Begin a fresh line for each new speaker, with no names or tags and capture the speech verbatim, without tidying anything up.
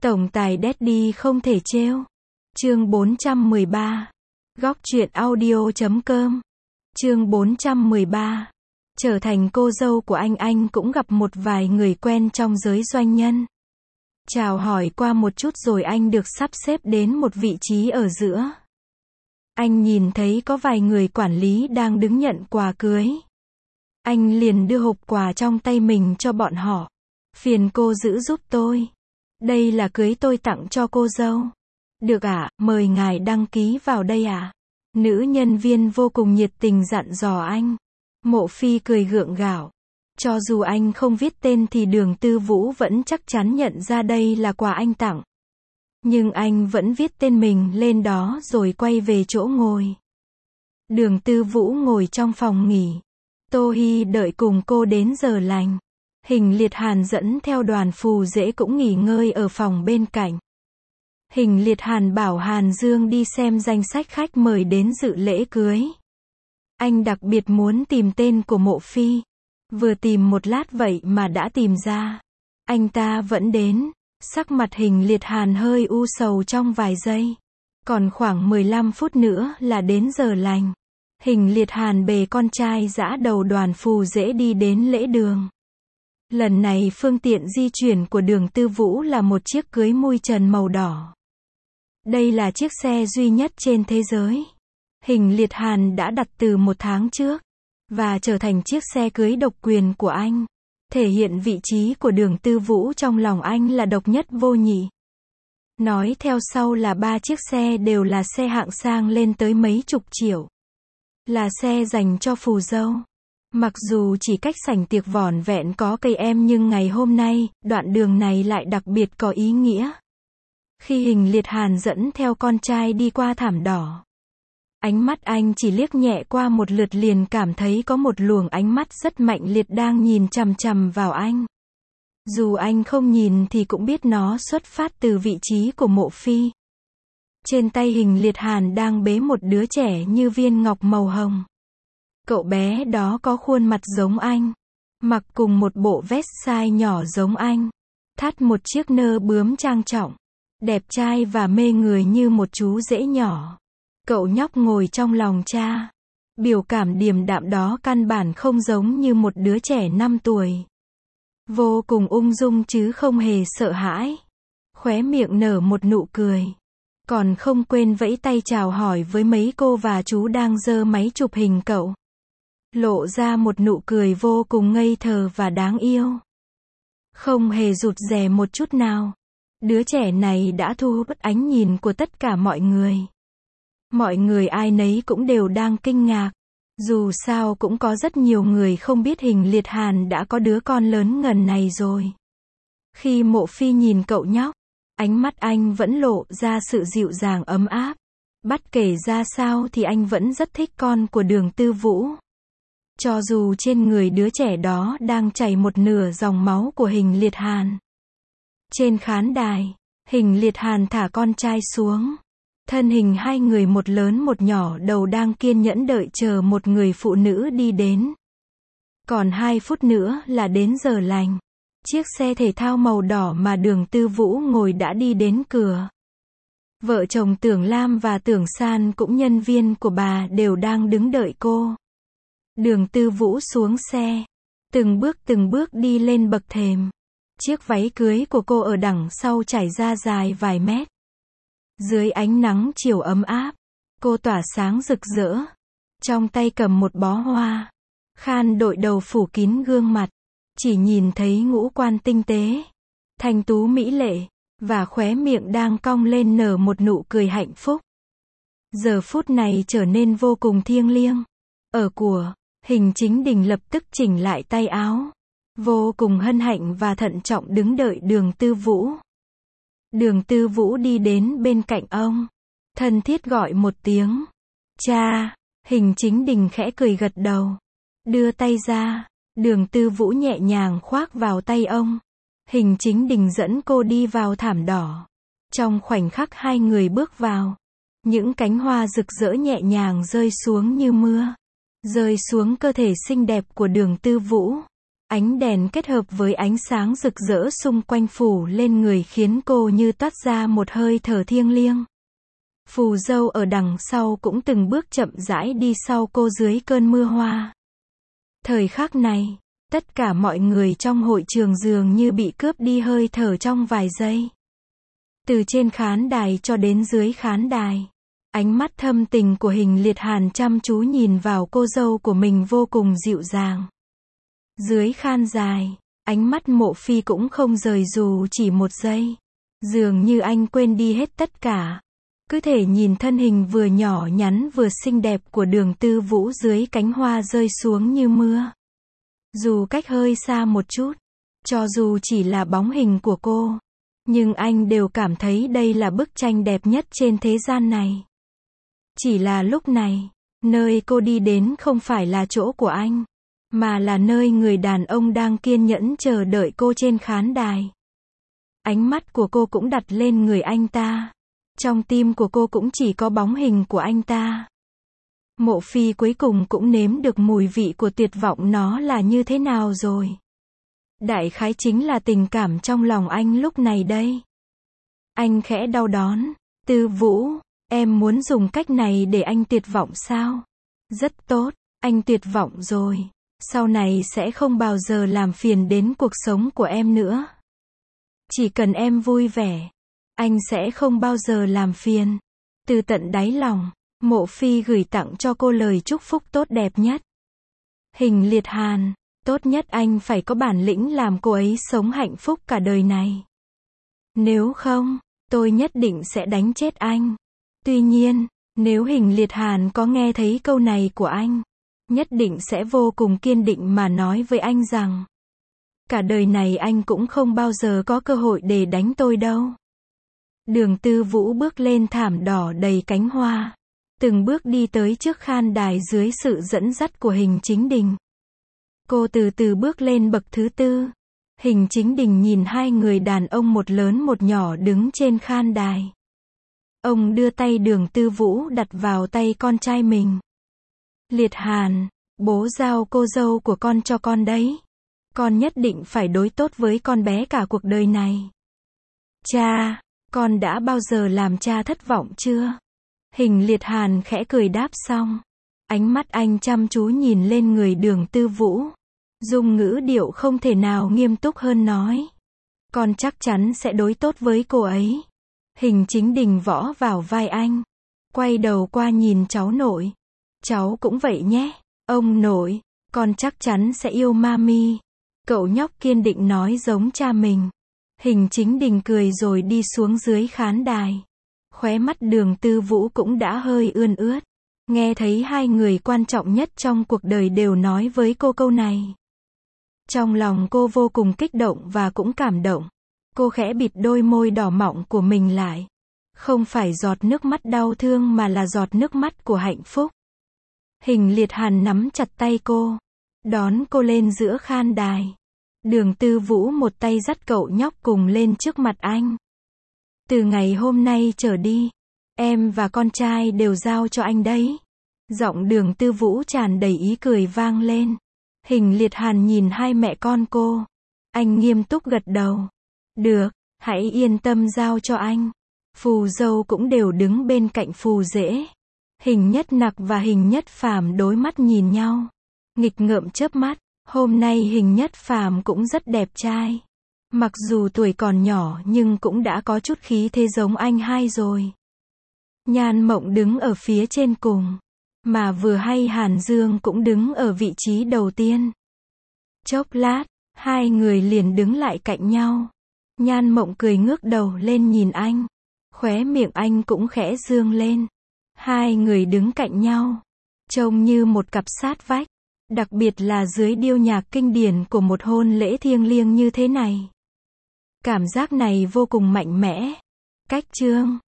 Tổng tài Daddy không thể trêu. Chương bốn trăm mười ba. Góc truyện audio chấm com. Chương bốn trăm mười ba. Trở thành cô dâu của anh anh cũng gặp một vài người quen trong giới doanh nhân. Chào hỏi qua một chút rồi anh được sắp xếp đến một vị trí ở giữa. Anh nhìn thấy có vài người quản lý đang đứng nhận quà cưới. Anh liền đưa hộp quà trong tay mình cho bọn họ. Phiền cô giữ giúp tôi. Đây là cưới tôi tặng cho cô dâu. Được ạ, à, mời ngài đăng ký vào đây ạ. À. Nữ nhân viên vô cùng nhiệt tình dặn dò anh. Mộ Phi cười gượng gạo. Cho dù anh không viết tên thì Đường Tư Vũ vẫn chắc chắn nhận ra đây là quà anh tặng. Nhưng anh vẫn viết tên mình lên đó rồi quay về chỗ ngồi. Đường Tư Vũ ngồi trong phòng nghỉ. Tô Hi đợi cùng cô đến giờ lành. Hình Liệt Hàn dẫn theo đoàn phù dễ cũng nghỉ ngơi ở phòng bên cạnh. Hình Liệt Hàn bảo Hàn Dương đi xem danh sách khách mời đến dự lễ cưới. Anh đặc biệt muốn tìm tên của Mộ Phi. Vừa tìm một lát vậy mà đã tìm ra. Anh ta vẫn đến. Sắc mặt Hình Liệt Hàn hơi u sầu trong vài giây. Còn khoảng mười lăm phút nữa là đến giờ lành. Hình Liệt Hàn bề con trai dã đầu đoàn phù dễ đi đến lễ đường. Lần này phương tiện di chuyển của Đường Tư Vũ là một chiếc cưới mui trần màu đỏ. Đây là chiếc xe duy nhất trên thế giới. Hình Liệt Hàn đã đặt từ một tháng trước. Và trở thành chiếc xe cưới độc quyền của anh. Thể hiện vị trí của Đường Tư Vũ trong lòng anh là độc nhất vô nhị. Nói theo sau là ba chiếc xe đều là xe hạng sang lên tới mấy chục triệu. Là xe dành cho phù dâu. Mặc dù chỉ cách sảnh tiệc vỏn vẹn có cây em nhưng ngày hôm nay, đoạn đường này lại đặc biệt có ý nghĩa. Khi Hình Liệt Hàn dẫn theo con trai đi qua thảm đỏ. Ánh mắt anh chỉ liếc nhẹ qua một lượt liền cảm thấy có một luồng ánh mắt rất mạnh liệt đang nhìn chằm chằm vào anh. Dù anh không nhìn thì cũng biết nó xuất phát từ vị trí của Mộ Phi. Trên tay Hình Liệt Hàn đang bế một đứa trẻ như viên ngọc màu hồng. Cậu bé đó có khuôn mặt giống anh. Mặc cùng một bộ vest size nhỏ giống anh. Thắt một chiếc nơ bướm trang trọng. Đẹp trai và mê người như một chú rể nhỏ. Cậu nhóc ngồi trong lòng cha. Biểu cảm điềm đạm đó căn bản không giống như một đứa trẻ năm tuổi. Vô cùng ung dung chứ không hề sợ hãi. Khóe miệng nở một nụ cười. Còn không quên vẫy tay chào hỏi với mấy cô và chú đang giơ máy chụp hình cậu. Lộ ra một nụ cười vô cùng ngây thơ và đáng yêu. Không hề rụt rè một chút nào. Đứa trẻ này đã thu hút ánh nhìn của tất cả mọi người. Mọi người ai nấy cũng đều đang kinh ngạc. Dù sao cũng có rất nhiều người không biết Hình Liệt Hàn đã có đứa con lớn ngần này rồi. Khi Mộ Phi nhìn cậu nhóc, ánh mắt anh vẫn lộ ra sự dịu dàng ấm áp. Bất kể ra sao thì anh vẫn rất thích con của Đường Tư Vũ. Cho dù trên người đứa trẻ đó đang chảy một nửa dòng máu của Hình Liệt Hàn. Trên khán đài, Hình Liệt Hàn thả con trai xuống. Thân hình hai người một lớn một nhỏ đầu đang kiên nhẫn đợi chờ một người phụ nữ đi đến. Còn hai phút nữa là đến giờ lành. Chiếc xe thể thao màu đỏ mà Đường Tư Vũ ngồi đã đi đến cửa. Vợ chồng Tưởng Lam và Tưởng San cũng nhân viên của bà đều đang đứng đợi cô. Đường Tư Vũ xuống xe. Từng bước từng bước đi lên bậc thềm. Chiếc váy cưới của cô ở đằng sau trải ra dài vài mét. Dưới ánh nắng chiều ấm áp, cô tỏa sáng rực rỡ. Trong tay cầm một bó hoa. Khan đội đầu phủ kín gương mặt. Chỉ nhìn thấy ngũ quan tinh tế, thanh tú mỹ lệ, và khóe miệng đang cong lên nở một nụ cười hạnh phúc. Giờ phút này trở nên vô cùng thiêng liêng. Ở của, Hình Chính Đình lập tức chỉnh lại tay áo. Vô cùng hân hạnh và thận trọng đứng đợi Đường Tư Vũ. Đường Tư Vũ đi đến bên cạnh ông. Thân thiết gọi một tiếng. Cha, Hình Chính Đình khẽ cười gật đầu. Đưa tay ra. Đường Tư Vũ nhẹ nhàng khoác vào tay ông. Hình Chính Đình dẫn cô đi vào thảm đỏ. Trong khoảnh khắc hai người bước vào. Những cánh hoa rực rỡ nhẹ nhàng rơi xuống như mưa. Rơi xuống cơ thể xinh đẹp của Đường Tư Vũ. Ánh đèn kết hợp với ánh sáng rực rỡ xung quanh phủ lên người khiến cô như toát ra một hơi thở thiêng liêng. Phù dâu ở đằng sau cũng từng bước chậm rãi đi sau cô dưới cơn mưa hoa. Thời khắc này, tất cả mọi người trong hội trường dường như bị cướp đi hơi thở trong vài giây. Từ trên khán đài cho đến dưới khán đài, ánh mắt thâm tình của Hình Liệt Hàn chăm chú nhìn vào cô dâu của mình vô cùng dịu dàng. Dưới khan dài, ánh mắt Mộ Phi cũng không rời dù chỉ một giây. Dường như anh quên đi hết tất cả. Cứ thể nhìn thân hình vừa nhỏ nhắn vừa xinh đẹp của Đường Tư Vũ dưới cánh hoa rơi xuống như mưa. Dù cách hơi xa một chút, cho dù chỉ là bóng hình của cô, nhưng anh đều cảm thấy đây là bức tranh đẹp nhất trên thế gian này. Chỉ là lúc này, nơi cô đi đến không phải là chỗ của anh, mà là nơi người đàn ông đang kiên nhẫn chờ đợi cô trên khán đài. Ánh mắt của cô cũng đặt lên người anh ta. Trong tim của cô cũng chỉ có bóng hình của anh ta. Mộ Phi cuối cùng cũng nếm được mùi vị của tuyệt vọng nó là như thế nào rồi. Đại khái chính là tình cảm trong lòng anh lúc này đây. Anh khẽ đau đớn. Tư Vũ, em muốn dùng cách này để anh tuyệt vọng sao? Rất tốt, anh tuyệt vọng rồi. Sau này sẽ không bao giờ làm phiền đến cuộc sống của em nữa. Chỉ cần em vui vẻ, anh sẽ không bao giờ làm phiền. Từ tận đáy lòng, Mộ Phi gửi tặng cho cô lời chúc phúc tốt đẹp nhất. Hình Liệt Hàn, tốt nhất anh phải có bản lĩnh làm cô ấy sống hạnh phúc cả đời này. Nếu không, tôi nhất định sẽ đánh chết anh. Tuy nhiên, nếu Hình Liệt Hàn có nghe thấy câu này của anh, nhất định sẽ vô cùng kiên định mà nói với anh rằng, cả đời này anh cũng không bao giờ có cơ hội để đánh tôi đâu. Đường Tư Vũ bước lên thảm đỏ đầy cánh hoa, từng bước đi tới trước khan đài dưới sự dẫn dắt của Hình Chính Đình. Cô từ từ bước lên bậc thứ tư. Hình Chính Đình nhìn hai người đàn ông một lớn một nhỏ đứng trên khan đài. Ông đưa tay Đường Tư Vũ đặt vào tay con trai mình. Liệt Hàn, bố giao cô dâu của con cho con đấy. Con nhất định phải đối tốt với con bé cả cuộc đời này. Cha, con đã bao giờ làm cha thất vọng chưa? Hình Liệt Hàn khẽ cười đáp xong. Ánh mắt anh chăm chú nhìn lên người Đường Tư Vũ. Dùng ngữ điệu không thể nào nghiêm túc hơn nói. Con chắc chắn sẽ đối tốt với cô ấy. Hình Chính Đình võ vào vai anh. Quay đầu qua nhìn cháu nội. Cháu cũng vậy nhé. Ông nội, con chắc chắn sẽ yêu mami. Cậu nhóc kiên định nói giống cha mình. Hình Chính Đình cười rồi đi xuống dưới khán đài. Khóe mắt Đường Tư Vũ cũng đã hơi ươn ướt. Nghe thấy hai người quan trọng nhất trong cuộc đời đều nói với cô câu này. Trong lòng cô vô cùng kích động và cũng cảm động. Cô khẽ bịt đôi môi đỏ mọng của mình lại. Không phải giọt nước mắt đau thương mà là giọt nước mắt của hạnh phúc. Hình Liệt Hàn nắm chặt tay cô, đón cô lên giữa khan đài. Đường Tư Vũ một tay dắt cậu nhóc cùng lên trước mặt anh. Từ ngày hôm nay trở đi, em và con trai đều giao cho anh đấy. Giọng Đường Tư Vũ tràn đầy ý cười vang lên. Hình Liệt Hàn nhìn hai mẹ con cô. Anh nghiêm túc gật đầu. Được, hãy yên tâm giao cho anh. Phù dâu cũng đều đứng bên cạnh phù rể. Hình Nhất Nặc và Hình Nhất Phàm đối mắt nhìn nhau. Nghịch ngợm chớp mắt. Hôm nay Hình Nhất Phàm cũng rất đẹp trai. Mặc dù tuổi còn nhỏ nhưng cũng đã có chút khí thế giống anh hai rồi. Nhan Mộng đứng ở phía trên cùng. Mà vừa hay Hàn Dương cũng đứng ở vị trí đầu tiên. Chốc lát, hai người liền đứng lại cạnh nhau. Nhan Mộng cười ngước đầu lên nhìn anh. Khóe miệng anh cũng khẽ dương lên. Hai người đứng cạnh nhau. Trông như một cặp sát vách. Đặc biệt là dưới điêu nhạc kinh điển của một hôn lễ thiêng liêng như thế này. Cảm giác này vô cùng mạnh mẽ. Cách chương